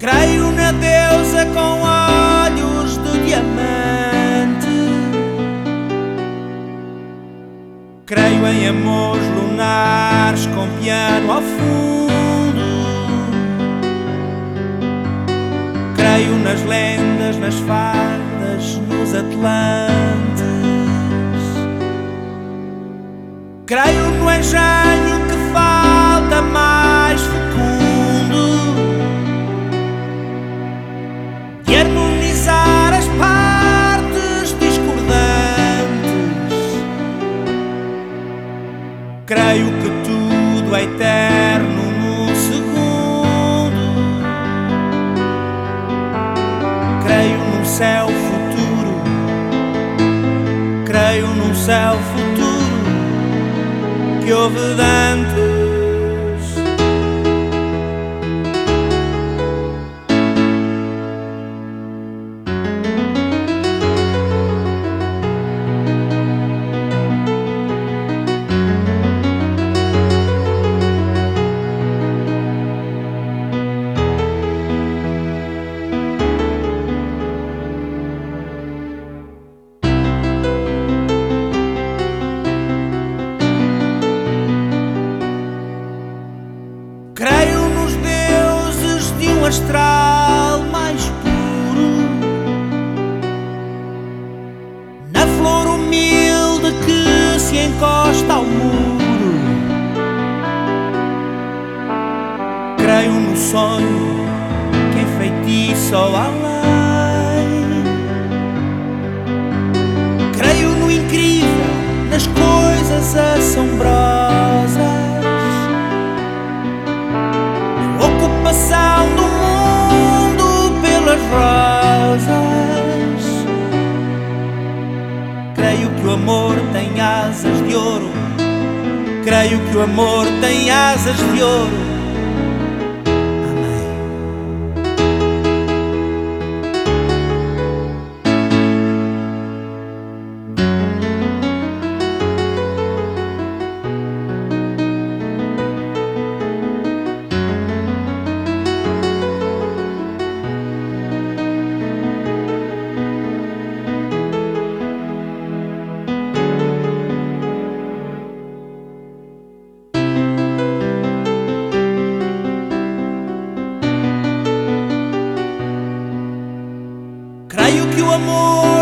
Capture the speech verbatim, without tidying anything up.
Creio na deusa com olhos de diamante. Creio em amores lunares com piano ao fundo. Creio nas lendas, nas fadas, nos atlantes. Creio no engenho que falta mais fecundo de harmonizar as partes discordantes. Creio que tudo é eterno num segundo. Creio num céu futuro. Creio num céu futuro que houve antes. Creio nos deuses de um astral mais puro, na flor humilde que se encosta ao muro. Creio no sonho que enfeitiça o além. Creio no incrível, nas coisas assombrosas, do mundo pelas rosas. Creio que o amor tem asas de ouro. Creio que o amor tem asas de ouro. Creio que o amor